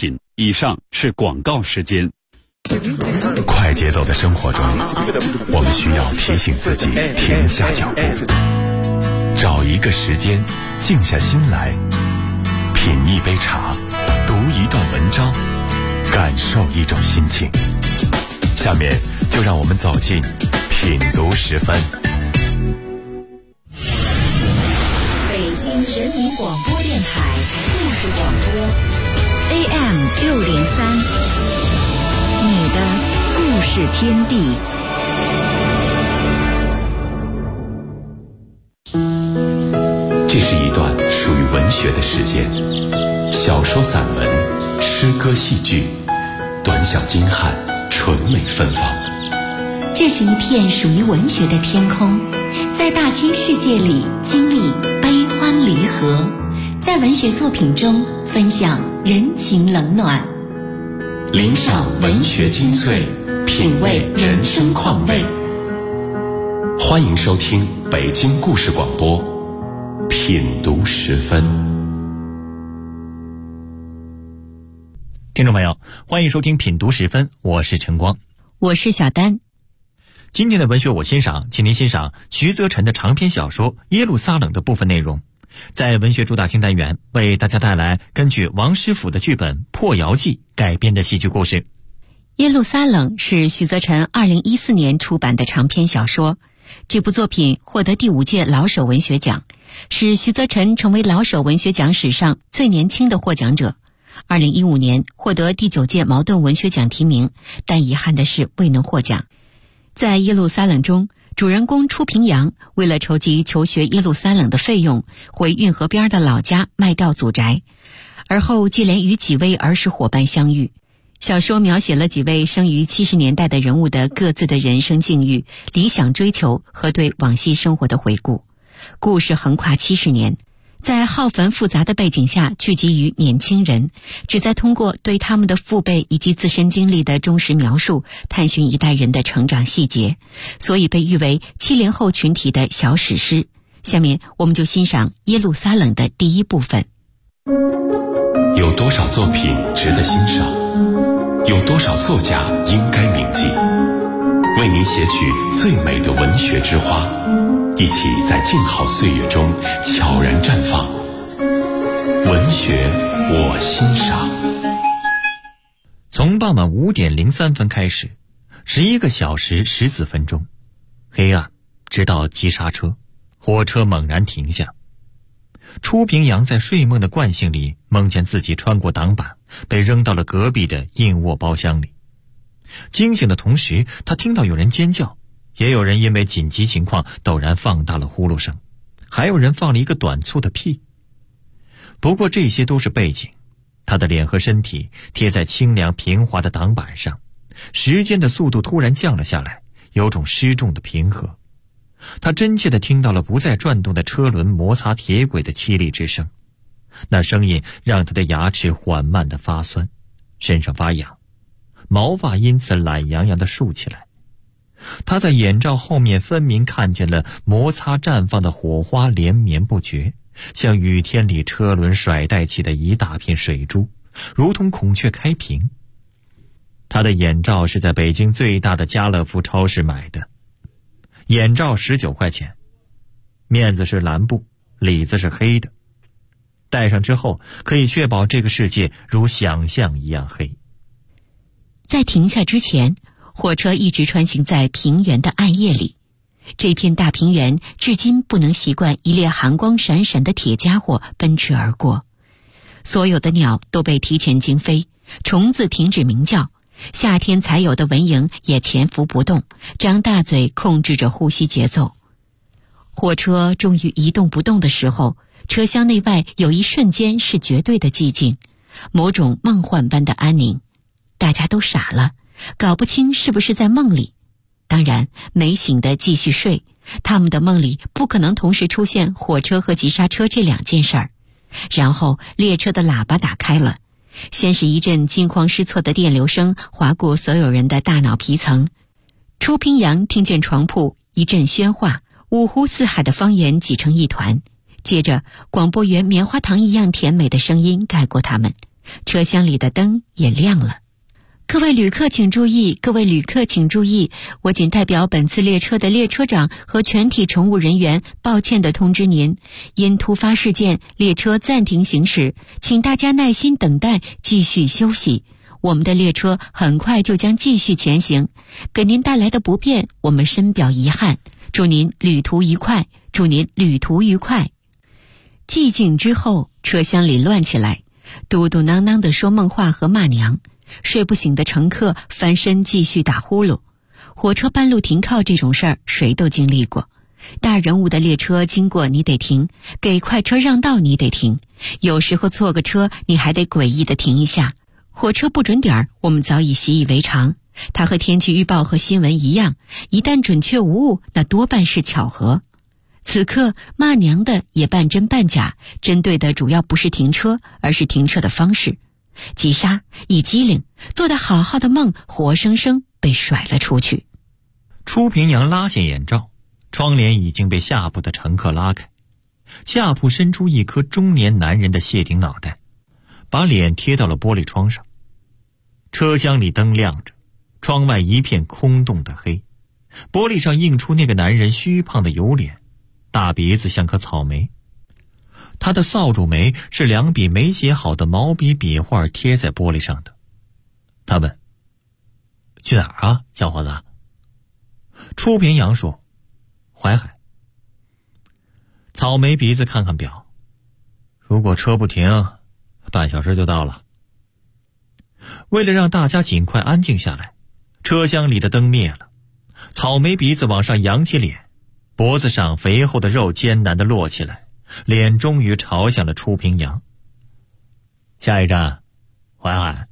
品。以上是广告时间。 快节奏的生活中，我们需要提醒自己停下脚步，找一个时间静下心来，品一杯茶，读一段文章，感受一种心情。下面就让我们走进品读10分。 北京人民广播电台故事广播 AM603，你的故事天地。 这是一段属于文学的时间，小说、散文、诗歌、戏剧，短小精悍，纯美芬芳。 这是一片属于文学的天空，在大千世界里经历悲欢离合，在文学作品中分享人情冷暖， 聆赏文学精粹，品味人生况味。欢迎收听北京故事广播品读10分。 听众朋友，欢迎收听品读10分，我是陈光， 我是小丹。 今天的文学我欣赏，请您欣赏徐则臣的长篇小说《耶路撒冷》的部分内容。在文学主打新单元，为大家带来根据王师傅的剧本《破窑记》改编的戏剧故事。《 耶路撒冷》是徐则臣2014年出版的长篇小说，这部作品获得第5届老舍文学奖，使徐则臣成为老舍文学奖史上最年轻的获奖者。2015年获得第9届茅盾文学奖提名，但遗憾的是未能获奖。在耶路撒冷中，主人公初平阳为了筹集求学耶路撒冷的费用，回运河边的老家卖掉祖宅，而后接连与几位儿时伙伴相遇。小说描写了几位生于70年代的人物的各自的人生境遇、理想追求和对往昔生活的回顾。故事横跨70年，在浩繁复杂的背景下聚集于年轻人，旨在通过对他们的父辈以及自身经历的忠实描述，探寻一代人的成长细节，所以被誉为70后群体的小史诗。下面我们就欣赏《耶路撒冷》的第1部分。 有多少作品值得欣赏？有多少作家应该铭记？为您写取最美的文学之花，一起在静好岁月中悄然绽放。文学我欣赏。 从傍晚5点03分开始，11个小时14分钟，黑暗直到急刹车，火车猛然停下。初平阳在睡梦的惯性里梦见自己穿过挡板，被扔到了隔壁的硬卧包厢里。惊醒的同时，他听到有人尖叫，也有人因为紧急情况陡然放大了呼噜声，还有人放了一个短促的屁。不过这些都是背景，他的脸和身体贴在清凉平滑的挡板上，时间的速度突然降了下来，有种失重的平和。他真切地听到了不再转动的车轮摩擦铁轨的凄厉之声，那声音让他的牙齿缓慢地发酸，身上发痒，毛发因此懒洋洋地竖起来。他在眼罩后面分明看见了摩擦绽放的火花连绵不绝，像雨天里车轮甩带起的一大片水珠，如同孔雀开屏。他的眼罩是在北京最大的家乐福超市买的，眼罩19块钱，面子是蓝布，里子是黑的，戴上之后可以确保这个世界如想象一样黑。 在停下之前，火车一直穿行在平原的暗夜里，这片大平原至今不能习惯一列寒光闪闪的铁家伙奔驰而过。所有的鸟都被提前惊飞，虫子停止鸣叫，夏天才有的蚊蝇也潜伏不动，张大嘴控制着呼吸节奏。火车终于一动不动的时候，车厢内外有一瞬间是绝对的寂静，某种梦幻般的安宁。大家都傻了，搞不清是不是在梦里。当然没醒的继续睡，他们的梦里不可能同时出现火车和急刹车这2件事儿。然后列车的喇叭打开了，先是一阵惊慌失措的电流声划过所有人的大脑皮层。初平阳听见床铺一阵喧哗，五湖四海的方言挤成一团，接着广播员棉花糖一样甜美的声音盖过他们。 车厢里的灯也亮了。各位旅客请注意，各位旅客请注意，我谨代表本次列车的列车长和全体乘务人员抱歉地通知您，因突发事件，列车暂停行驶，请大家耐心等待，继续休息。我们的列车很快就将继续前行，给您带来的不便，我们深表遗憾。祝您旅途愉快，祝您旅途愉快。寂静之后，车厢里乱起来，嘟嘟囔囔地说梦话和骂娘。睡不醒的乘客翻身继续打呼噜。火车半路停靠这种事儿，谁都经历过。大人物的列车经过你得停，给快车让道你得停，有时候错个车你还得诡异地停一下。火车不准点儿，我们早已习以为常。它和天气预报和新闻一样，一旦准确无误，那多半是巧合。此刻骂娘的也半真半假，针对的主要不是停车，而是停车的方式。急刹，一机灵，做得好好的梦活生生被甩了出去。 初平阳拉下眼罩，窗帘已经被下铺的乘客拉开，下铺伸出一颗中年男人的谢顶脑袋，把脸贴到了玻璃窗上。车厢里灯亮着，窗外一片空洞的黑，玻璃上映出那个男人虚胖的油脸，大鼻子像颗草莓。他的扫帚眉是2笔没写好的毛笔笔画贴在玻璃上的。他问：去哪儿啊，小伙子？初平阳说：淮海。草莓鼻子看看表，如果车不停，半小时就到了。为了让大家尽快安静下来，车厢里的灯灭了，草莓鼻子往上扬起脸，脖子上肥厚的肉艰难地落起来，脸终于朝向了初平阳。下一站，淮海。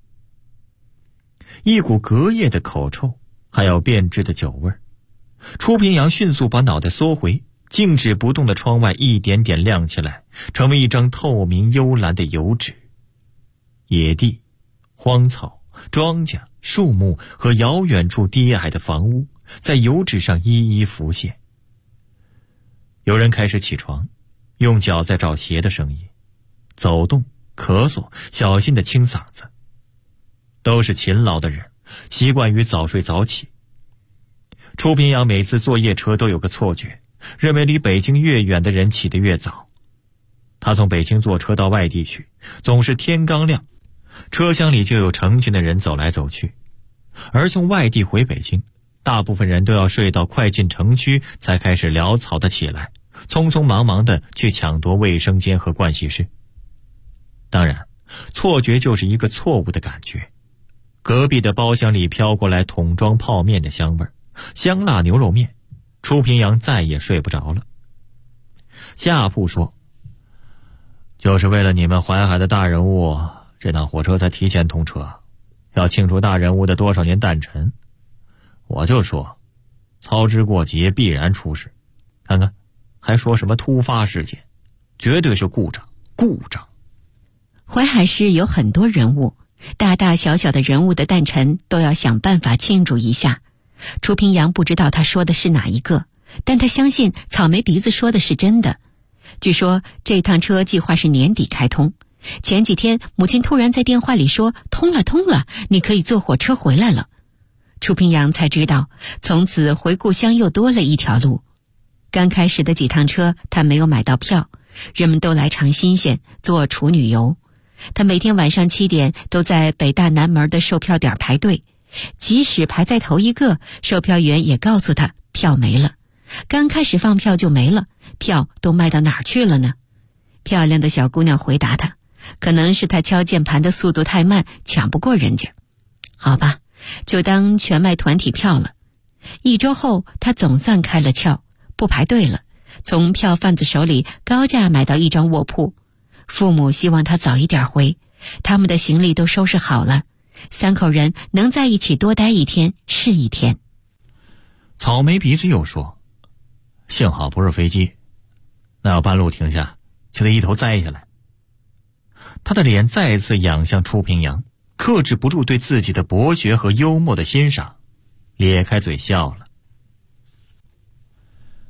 一股隔夜的口臭，还有变质的酒味。初平阳迅速把脑袋缩回，静止不动的窗外一点点亮起来，成为一张透明幽蓝的油纸。野地、荒草、庄稼、树木和遥远处低矮的房屋在油纸上一一浮现。有人开始起床，用脚在找鞋的声音，走动、咳嗽，小心地清嗓子。都是勤劳的人，习惯于早睡早起。初平阳每次坐夜车都有个错觉，认为离北京越远的人起得越早。他从北京坐车到外地去，总是天刚亮，车厢里就有成群的人走来走去。而从外地回北京，大部分人都要睡到快进城区才开始潦草地起来，匆匆忙忙地去抢夺卫生间和盥洗室。当然，错觉就是一个错误的感觉。隔壁的包厢里飘过来桶装泡面的香味，香辣牛肉面，初平阳再也睡不着了。下铺说：就是为了你们淮海的大人物，这趟火车才提前通车，要庆祝大人物的多少年诞辰。我就说操之过急必然出事，看看还说什么突发事件，绝对是故障。 淮海市有很多人物，大大小小的人物的诞辰都要想办法庆祝一下。初平阳不知道他说的是哪一个，但他相信草莓鼻子说的是真的。据说这趟车计划是年底开通，前几天母亲突然在电话里说通了，你可以坐火车回来了。初平阳才知道，从此回故乡又多了一条路。刚开始的几趟车他没有买到票，人们都来尝新鲜，做处女游。他每天晚上7点都在北大南门的售票点排队，即使排在头一个，售票员也告诉他票没了。刚开始放票就没了，票都卖到哪儿去了呢？漂亮的小姑娘回答他，可能是他敲键盘的速度太慢，抢不过人家。好吧，就当全卖团体票了。1周后，他总算开了窍，不排队了，从票贩子手里高价买到一张卧铺。父母希望他早一点回，他们的行李都收拾好了，3口人能在一起多待1天是1天。 草莓鼻子又说：幸好不是飞机，那要半路停下，就得一头栽下来。他的脸再次仰向初平阳，克制不住对自己的博学和幽默的欣赏，咧开嘴笑了。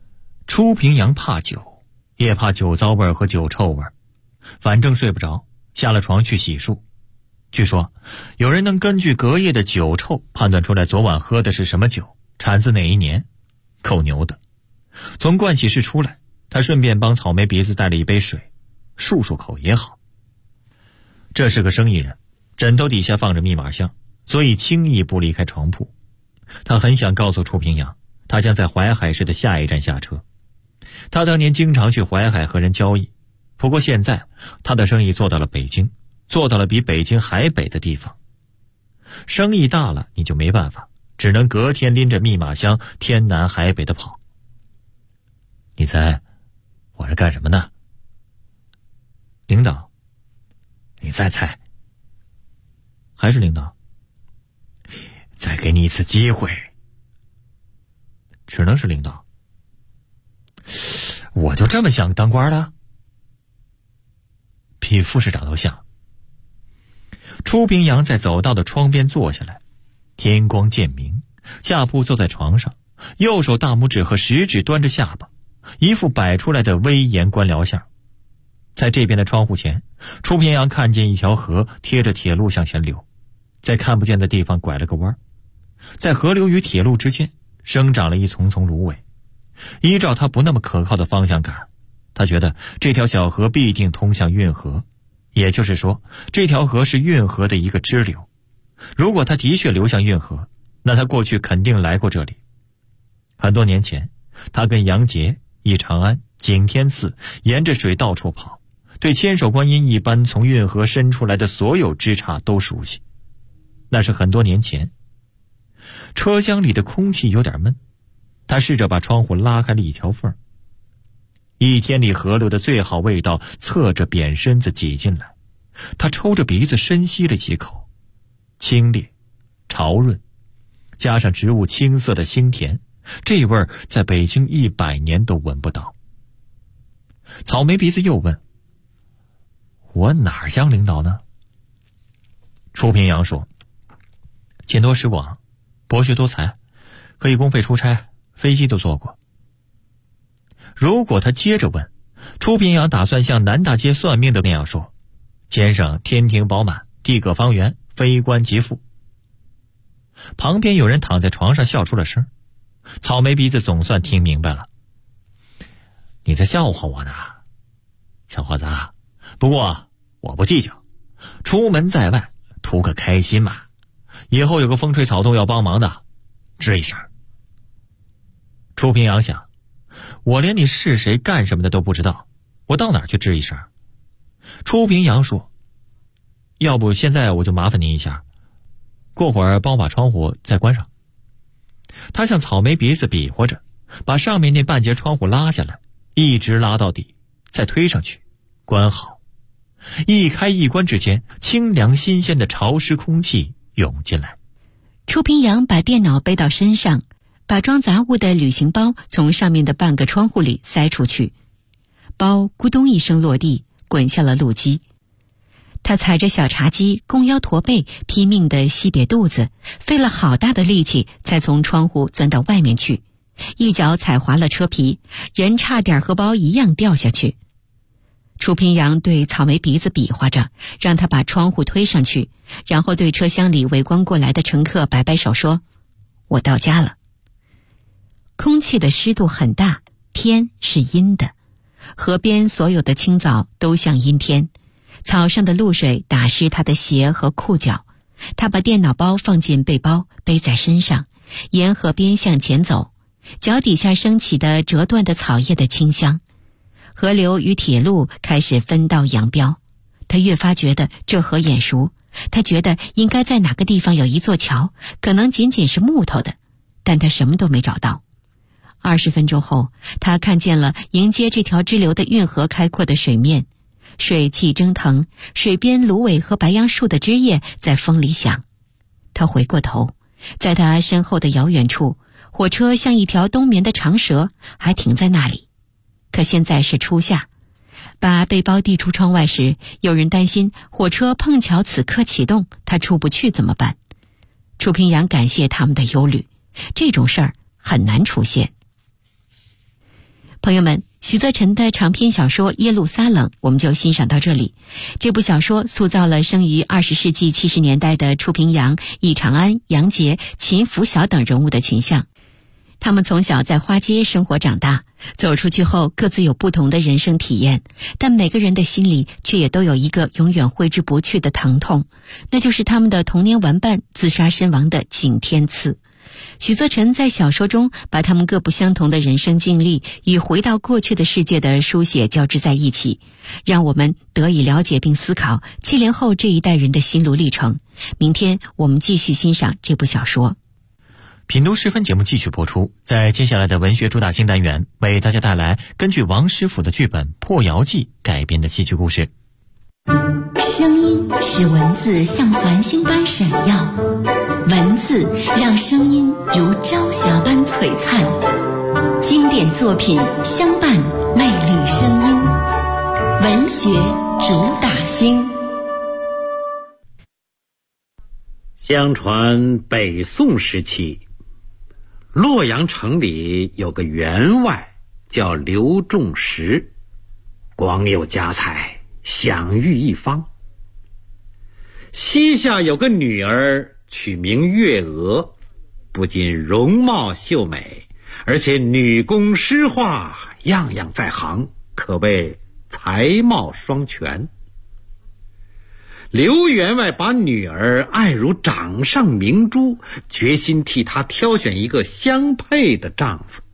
初平阳怕酒，也怕酒糟味和酒臭味，反正睡不着， 下了床去洗漱。据说有人能根据隔夜的酒臭判断出来昨晚喝的是什么酒，产自哪一年，够牛的。从盥洗室出来，他顺便帮草莓鼻子带了一杯水，漱漱口也好。这是个生意人，枕头底下放着密码箱，所以轻易不离开床铺。他很想告诉楚平阳，他将在淮海市的下一站下车。他当年经常去淮海和人交易，不过现在他的生意做到了北京，做到了比北京还北的地方。生意大了，你就没办法，只能隔天拎着密码箱天南海北的跑。你猜我是干什么呢？领导。你再猜。还是领导。再给你一次机会。只能是领导。我就这么想当官的？比副市长都像。楚平阳在走道的窗边坐下来，天光渐明，下铺坐在床上，右手大拇指和食指端着下巴，一副摆出来的威严官僚相。在这边的窗户前，楚平阳看见一条河贴着铁路向前流，在看不见的地方拐了个弯，在河流与铁路之间生长了一丛丛芦苇。依照他不那么可靠的方向感，他觉得这条小河必定通向运河，也就是说，这条河是运河的一个支流。如果他的确流向运河，那他过去肯定来过这里。很多年前，他跟杨杰、易长安、景天赐沿着水到处跑，对千手观音一般从运河伸出来的所有枝杈都熟悉。那是很多年前。车厢里的空气有点闷，他试着把窗户拉开了一条缝。一天里河流的最好味道侧着扁身子挤进来，他抽着鼻子深吸了几口，清冽、潮润，加上植物青涩的腥甜，这味儿在北京100年都闻不到。草莓鼻子又问：我哪儿像领导呢？楚平阳说：见多识广，博学多才，可以公费出差，飞机都坐过。如果他接着问，楚平阳打算像南大街算命的那样说：先生天庭饱满，地阁方圆，非官即富。旁边有人躺在床上笑出了声，草莓鼻子总算听明白了。你在笑话我呢，小伙子，不过我不计较，出门在外图个开心嘛，以后有个风吹草动要帮忙的，吱一声。楚平阳想，我连你是谁干什么的都不知道，我到哪儿去吱一声？楚平阳说：要不现在我就麻烦您一下，过会儿帮我把窗户再关上。他向草莓鼻子比划着，把上面那半截窗户拉下来，一直拉到底，再推上去，关好。一开一关之间，清凉新鲜的潮湿空气涌进来。 楚平阳把电脑背到身上，把装杂物的旅行包从上面的半个窗户里塞出去，包咕咚一声落地，滚下了路基。他踩着小茶几，弓腰驼背，拼命地吸瘪肚子，费了好大的力气才从窗户钻到外面去，一脚踩滑了车皮，人差点和包一样掉下去。楚平阳对草莓鼻子比划着，让他把窗户推上去，然后对车厢里围观过来的乘客摆摆手说：我到家了。空气的湿度很大，天是阴的，河边所有的青藻都像阴天，草上的露水打湿他的鞋和裤脚。他把电脑包放进背包，背在身上，沿河边向前走，脚底下升起的折断的草叶的清香。河流与铁路开始分道扬镳，他越发觉得这河眼熟，他觉得应该在哪个地方有一座桥，可能仅仅是木头的，但他什么都没找到。20分钟后，他看见了迎接这条支流的运河开阔的水面，水汽蒸腾，水边芦苇和白杨树的枝叶在风里响。他回过头，在他身后的遥远处，火车像一条冬眠的长蛇，还停在那里。可现在是初夏，把背包递出窗外时，有人担心火车碰巧此刻启动，他出不去怎么办？楚平阳感谢他们的忧虑，这种事儿很难出现。朋友们， 徐则臣的长篇小说《耶路撒冷》我们就欣赏到这里。这部小说塑造了生于20世纪70年代的楚平阳、易长安、杨洁、秦福晓等人物的群像。他们从小在花街生活长大，走出去后各自有不同的人生体验，但每个人的心里却也都有一个永远挥之不去的疼痛，那就是他们的童年玩伴自杀身亡的景天赐。徐则臣在小说中把他们各不相同的人生经历与回到过去的世界的书写交织在一起，让我们得以了解并思考70后这一代人的心路历程。明天我们继续欣赏这部小说。 品读时分节目继续播出，在接下来的文学主打新单元，为大家带来根据王师傅的剧本《破窑记》改编的戏剧故事。 声音使文字像繁星般闪耀，文字让声音如朝霞般璀璨。经典作品相伴魅力声音，文学主打星。 相传北宋时期，洛阳城里有个员外叫刘仲实，广有家财，享誉一方。膝下有个女儿，取名月娥，不仅容貌秀美，而且女工诗画样样在行，可谓才貌双全。刘员外把女儿爱如掌上明珠，决心替她挑选一个相配的丈夫。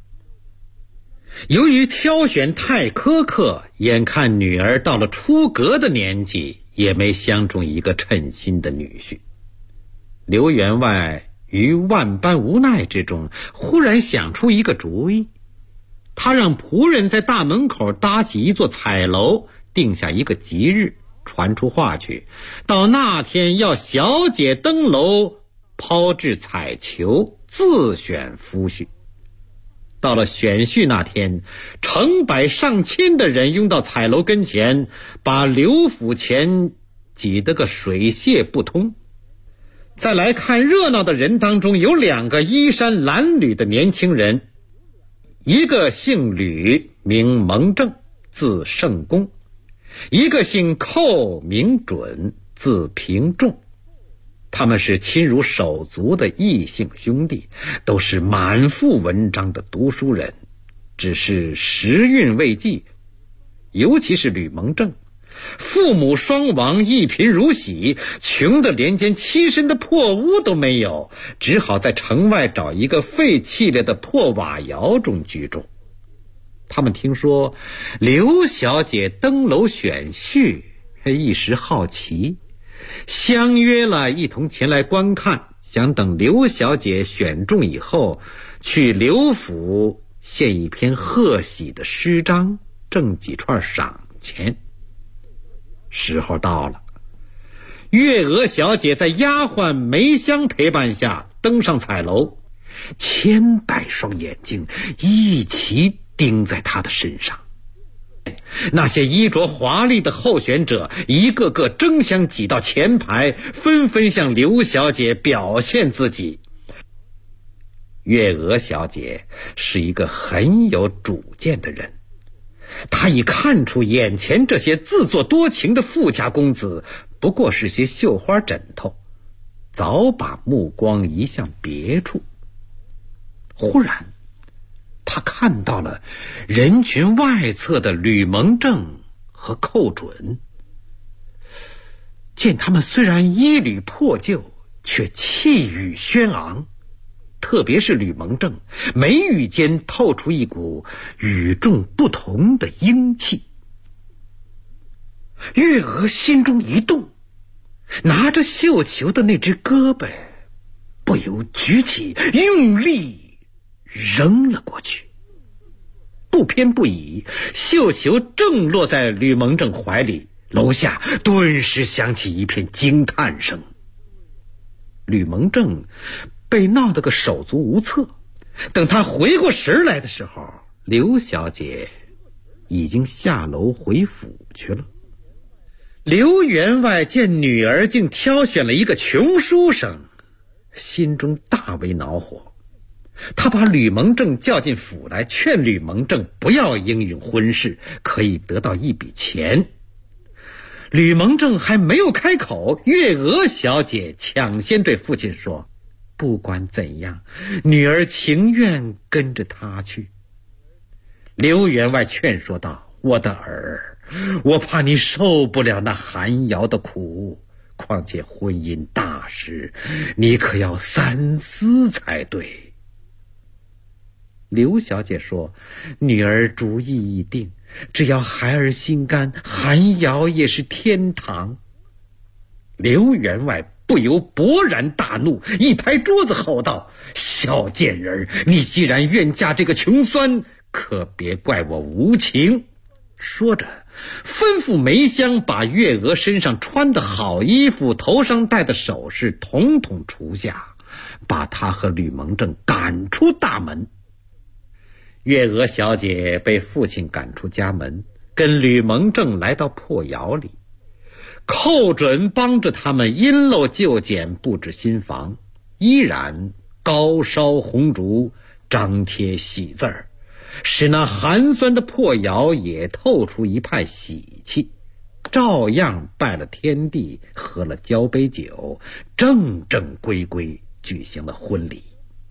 由于挑选太苛刻，眼看女儿到了出阁的年纪，也没相中一个称心的女婿。刘员外于万般无奈之中，忽然想出一个主意。他让仆人在大门口搭起一座彩楼，定下一个吉日，传出话去，到那天要小姐登楼，抛掷彩球，自选夫婿。到了选婿那天，成百上千的人拥到彩楼跟前，把刘府前挤得个水泄不通。再来看热闹的人当中，有2个衣衫褴褛的年轻人，一个姓吕，名蒙正，字圣公；一个姓寇，名准，字平仲。他们是亲如手足的异姓兄弟，都是满腹文章的读书人，只是时运未济。尤其是吕蒙正，父母双亡，一贫如洗，穷得连间栖身的破屋都没有，只好在城外找一个废弃了的破瓦窑中居住。他们听说刘小姐登楼选婿，一时好奇，相约了一同前来观看，想等刘小姐选中以后，去刘府献一篇贺喜的诗章，挣几串赏钱。时候到了，月娥小姐在丫鬟梅香陪伴下登上彩楼，千百双眼睛一齐盯在她的身上。那些衣着华丽的候选者一个个争相挤到前排，纷纷向刘小姐表现自己。月娥小姐是一个很有主见的人，她已看出眼前这些自作多情的富家公子不过是些绣花枕头，早把目光移向别处。忽然他看到了人群外侧的吕蒙正和寇准，见他们虽然衣履破旧，却气宇轩昂，特别是吕蒙正，眉宇间透出一股与众不同的英气。月娥心中一动，拿着绣球的那只胳膊不由举起，用力扔了过去。不偏不倚，绣球正落在吕蒙正怀里，楼下顿时响起一片惊叹声。吕蒙正被闹得个手足无措，等他回过神来的时候，刘小姐已经下楼回府去了。刘员外见女儿竟挑选了一个穷书生，心中大为恼火。 他把吕蒙正叫进府来，劝吕蒙正不要应允婚事，可以得到一笔钱。吕蒙正还没有开口，月娥小姐抢先对父亲说，不管怎样，女儿情愿跟着他去。刘员外劝说道，我的儿，我怕你受不了那寒窑的苦，况且婚姻大事，你可要三思才对。刘小姐说，女儿主意已定，只要孩儿心甘，寒窑也是天堂。刘员外不由勃然大怒，一拍桌子吼道，小贱人，你既然愿嫁这个穷酸，可别怪我无情。说着吩咐梅香把月娥身上穿的好衣服，头上戴的首饰统统除下，把她和吕蒙正赶出大门。月娥小姐被父亲赶出家门，跟吕蒙正来到破窑里，寇准帮着他们因漏就简布置新房，依然高烧红烛，张贴喜字儿，使那寒酸的破窑也透出一派喜气，照样拜了天地，喝了交杯酒，正正规规举行了婚礼。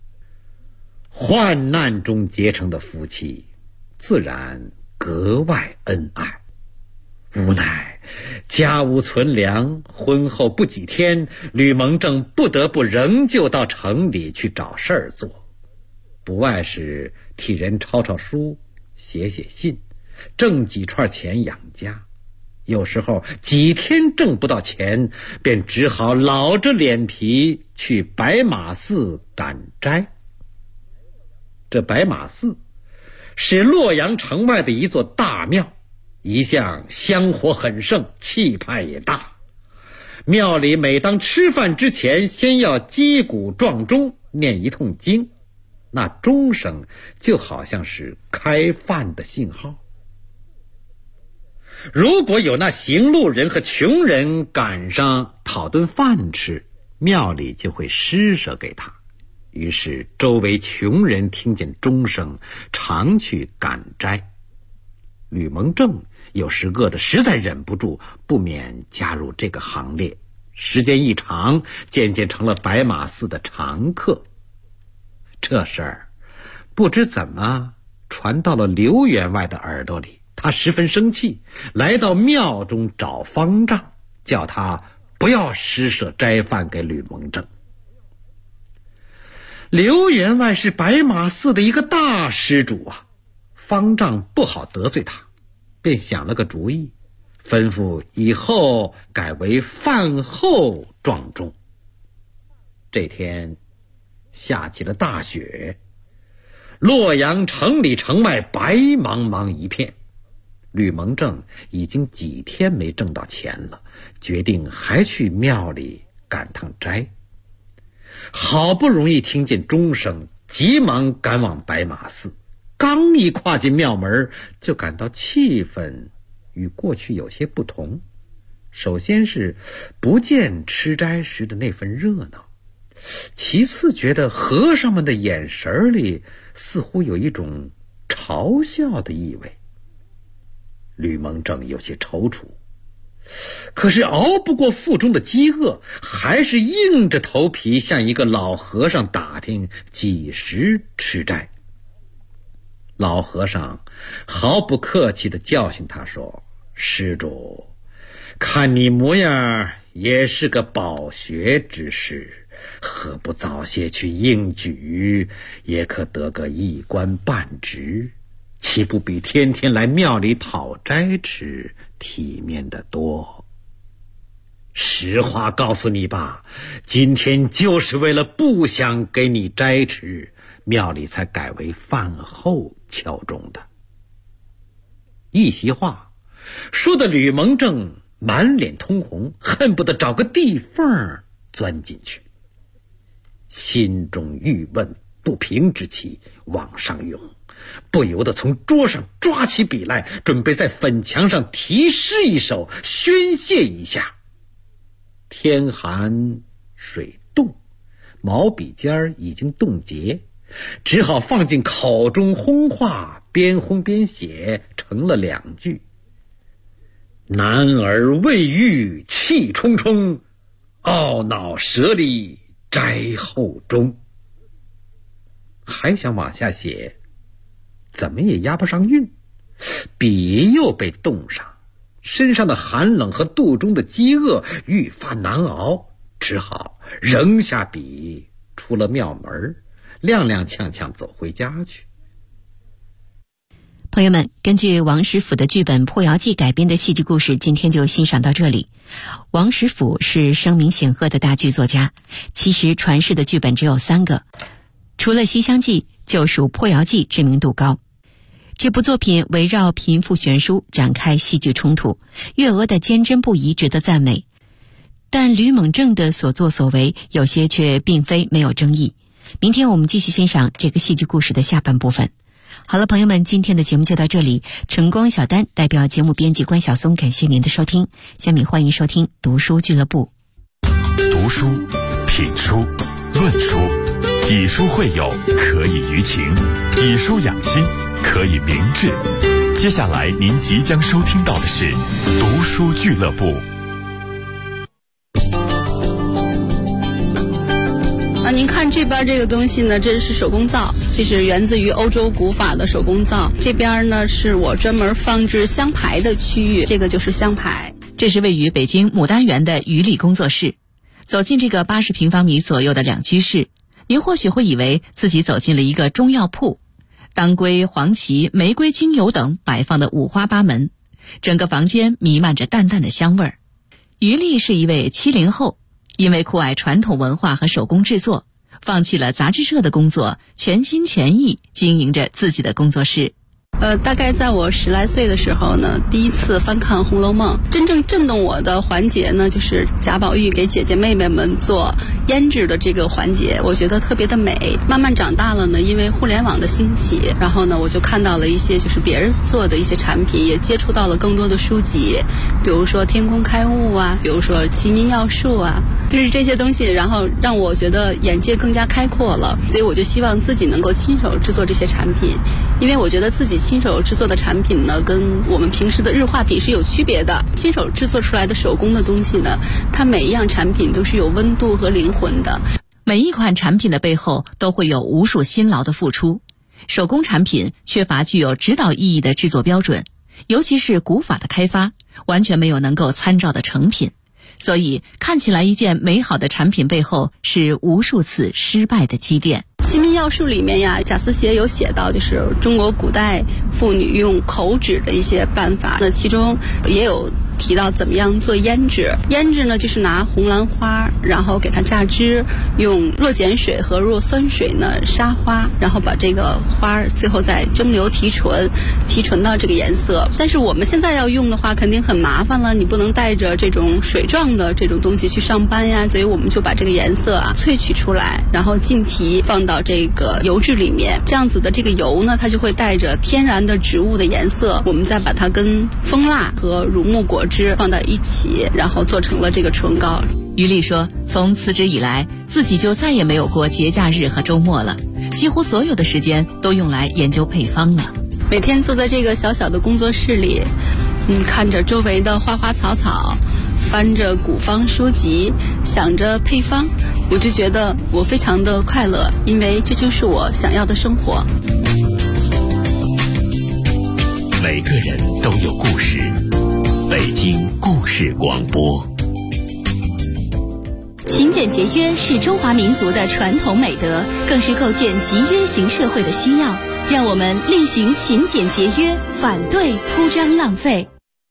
患难中结成的夫妻，自然格外恩爱。无奈家无存粮，婚后不几天，吕蒙正不得不仍旧到城里去找事儿做，不外是替人抄抄书，写写信，挣几串钱养家。有时候几天挣不到钱，便只好老着脸皮去白马寺赶斋。这白马寺是洛阳城外的一座大庙，一向香火很盛，气派也大。庙里每当吃饭之前，先要击鼓撞钟，念一通经，那钟声就好像是开饭的信号。如果有那行路人和穷人赶上讨顿饭吃，庙里就会施舍给他。于是周围穷人听见钟声，常去赶斋。吕蒙正有时饿得实在忍不住，不免加入这个行列。时间一长，渐渐成了白马寺的常客。这事儿不知怎么传到了刘员外的耳朵里，他十分生气，来到庙中找方丈，叫他不要施舍斋饭给吕蒙正。刘员外是白马寺的一个大施主啊，方丈不好得罪他，便想了个主意，吩咐以后改为饭后撞钟。这天下起了大雪，洛阳城里城外白茫茫一片。吕蒙正已经几天没挣到钱了，决定还去庙里赶趟斋。好不容易听见钟声，急忙赶往白马寺。刚一跨进庙门，就感到气氛与过去有些不同。首先是不见吃斋时的那份热闹，其次觉得和尚们的眼神里似乎有一种嘲笑的意味。吕蒙正有些踌躇，可是熬不过腹中的饥饿，还是硬着头皮向一个老和尚打听几时吃斋。老和尚毫不客气地教训他说，施主，看你模样也是个饱学之士，何不早些去应举，也可得个一官半职，岂不比天天来庙里讨斋吃体面得多？实话告诉你吧，今天就是为了不想给你斋吃，庙里才改为饭后敲钟的。一席话说的吕蒙正满脸通红，恨不得找个地缝钻进去，心中郁闷不平之气往上涌，不由得从桌上抓起笔来，准备在粉墙上题诗一首，宣泄一下。天寒水冻，毛笔尖已经冻结， 只好放进口中烘化，边烘边写，成了2句：男儿未育气冲冲，懊恼舌里摘后中。还想往下写，怎么也押不上韵，笔又被冻上，身上的寒冷和肚中的饥饿愈发难熬，只好扔下笔，出了庙门，踉踉跄跄走回家去。 朋友们，根据王实甫的剧本《破窑记》改编的戏剧故事，今天就欣赏到这里。王实甫是声名显赫的大剧作家，其实传世的剧本只有3个，除了《西厢记》，就属《破窑记》知名度高。这部作品围绕贫富悬殊展开戏剧冲突，月娥的坚贞不移值得赞美，但吕蒙正的所作所为有些却并非没有争议。明天我们继续欣赏这个戏剧故事的下半部分。好了，朋友们，今天的节目就到这里。晨光小丹代表节目编辑关晓松，感谢您的收听。下面欢迎收听读书俱乐部。 读书、品书、论书，以书会友，可以娱情；以书养心，可以明志。接下来您即将收听到的是读书俱乐部。 您看这边这个东西呢，这是手工皂，这是源自于欧洲古法的手工皂。这边呢是我专门放置香牌的区域，这个就是香牌。 这是位于北京牡丹园的于丽工作室。走进这个80平方米左右的2居室，您或许会以为自己走进了一个中药铺，当归、黄芪、玫瑰精油等摆放的五花八门，整个房间弥漫着淡淡的香味儿。于丽是一位70后，因为酷爱传统文化和手工制作，放弃了杂志社的工作，全心全意经营着自己的工作室。 大概在我10来岁的时候呢，第一次翻看《红楼梦》，真正震动我的环节呢，就是贾宝玉给姐姐妹妹们做胭脂的这个环节，我觉得特别的美。慢慢长大了呢，因为互联网的兴起，然后呢，我就看到了一些就是别人做的一些产品，也接触到了更多的书籍，比如说天工开物啊，比如说齐民要术啊，就是这些东西，然后让我觉得眼界更加开阔了。所以我就希望自己能够亲手制作这些产品，因为我觉得自己亲手制作的产品呢，跟我们平时的日化品是有区别的。亲手制作出来的手工的东西呢，它每一样产品都是有温度和灵魂的。 每一款产品的背后都会有无数辛劳的付出。手工产品缺乏具有指导意义的制作标准，尤其是古法的开发，完全没有能够参照的成品。所以看起来一件美好的产品背后是无数次失败的积淀。 齐民要术里面呀，贾思勰有写到，就是中国古代妇女用口脂的一些办法，那其中也有提到怎么样做胭脂。胭脂呢，就是拿红兰花，然后给它榨汁，用弱碱水和弱酸水呢杀花，然后把这个花最后再蒸馏提纯，提纯到这个颜色。但是我们现在要用的话，肯定很麻烦了，你不能带着这种水状的这种东西去上班呀，所以我们就把这个颜色萃取出来，然后浸提放到这个油脂里面，这样子的这个油呢，它就会带着天然的植物的颜色，我们再把它跟蜂蜡和乳木果汁放到一起，然后做成了这个唇膏。 于丽说，从辞职以来，自己就再也没有过节假日和周末了，几乎所有的时间都用来研究配方了。 每天坐在这个小小的工作室里，看着周围的花花草草，翻着古方书籍，想着配方，我就觉得我非常的快乐，因为这就是我想要的生活。 每个人都有故事，北京故事广播。 勤俭节约是中华民族的传统美德，更是构建集约型社会的需要。让我们厉行勤俭节约，反对铺张浪费。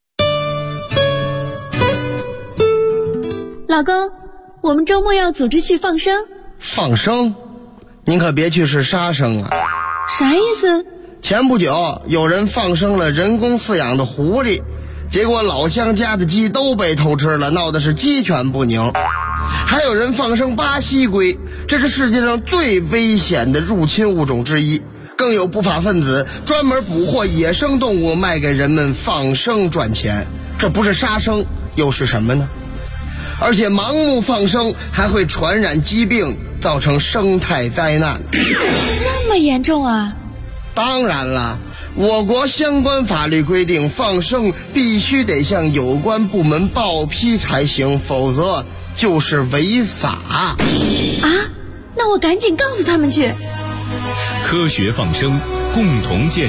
老公，我们周末要组织去放生。 放生？您可别去是杀生啊！ 啥意思？ 前不久有人放生了人工饲养的狐狸，结果老乡家的鸡都被偷吃了，闹得是鸡犬不宁。还有人放生巴西龟，这是世界上最危险的入侵物种之一。更有不法分子专门捕获野生动物卖给人们放生赚钱，这不是杀生又是什么呢？ 而且盲目放生还会传染疾病，造成生态灾难。 这么严重啊？ 当然了，我国相关法律规定，放生必须得向有关部门报批才行，否则就是违法。 啊？那我赶紧告诉他们去。 科学放生，共同建